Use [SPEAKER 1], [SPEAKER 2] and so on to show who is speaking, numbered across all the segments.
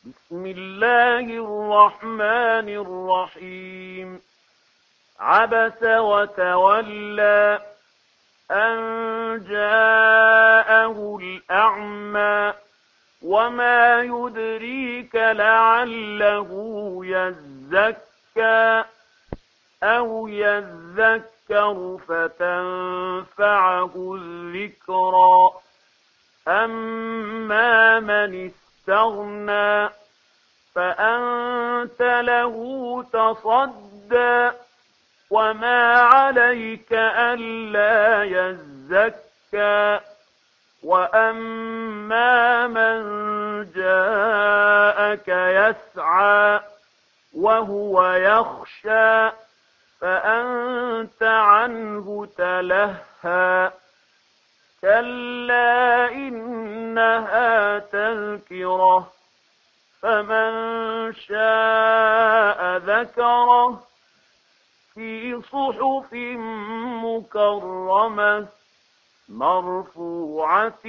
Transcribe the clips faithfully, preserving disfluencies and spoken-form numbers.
[SPEAKER 1] بسم الله الرحمن الرحيم عبس وتولى أن جاءه الأعمى وما يدريك لعله يزكى أو يذكر فتنفعه الذكرى أما من استغنى فأنت له تصدى وما عليك ألا يزكى وأما من جاءك يسعى وهو يخشى فأنت عنه تلهى كلا إنها تذكرة فمن شاء ذكره في صحف مكرمة مرفوعة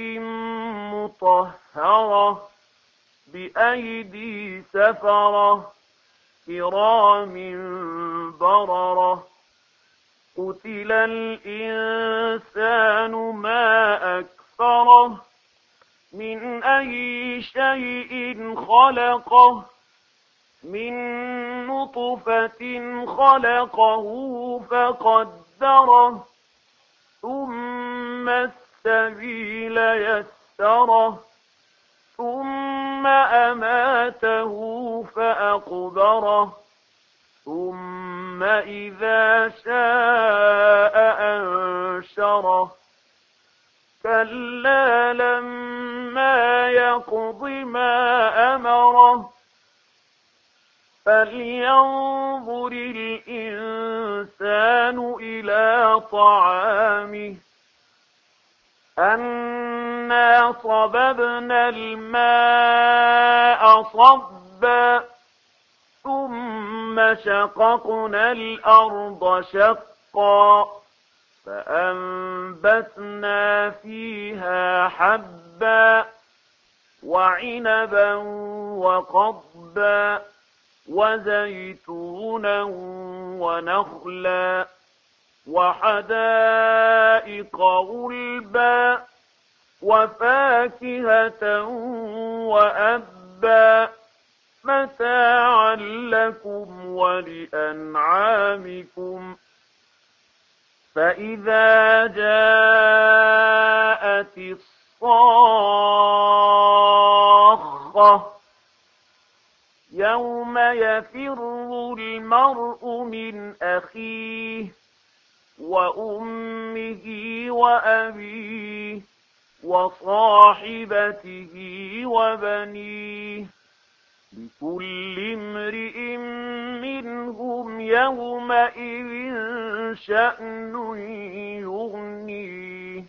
[SPEAKER 1] مطهرة بأيدي سفرة كرام بررة قتل الإنسان ما أكفره من أي شيء خلقه من نطفة خلقه فقدره ثم السبيل يسره ثم أماته فأقبره ثم إذا شاء أنشره كلا لما يقض ما أمره فلينظر الإنسان إلى طعامه أنا صببنا الماء صبا ثم شققنا الأرض شقا فأنبتنا فيها حبا وعنبا وقضبا وزيتونا ونخلا وحدائق غلبا وفاكهة وأبا متاعا لكم ولأنعامكم فإذا جاءت الصاخة يوم يفر المرء من أخيه وأمه وأبيه وصاحبته وبنيه لكل امرئ منهم يومئذ شأن يغنيه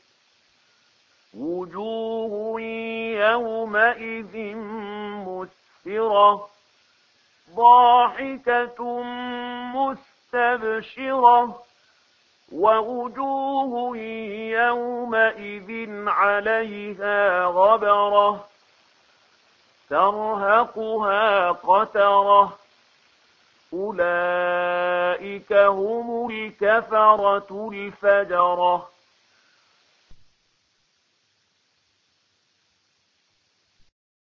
[SPEAKER 1] وجوه يومئذ مسفرة ضاحكة مستبشرة ووجوه يومئذ عليها غبرة ترهقها قترة أولئك هم الكفرة الفجرة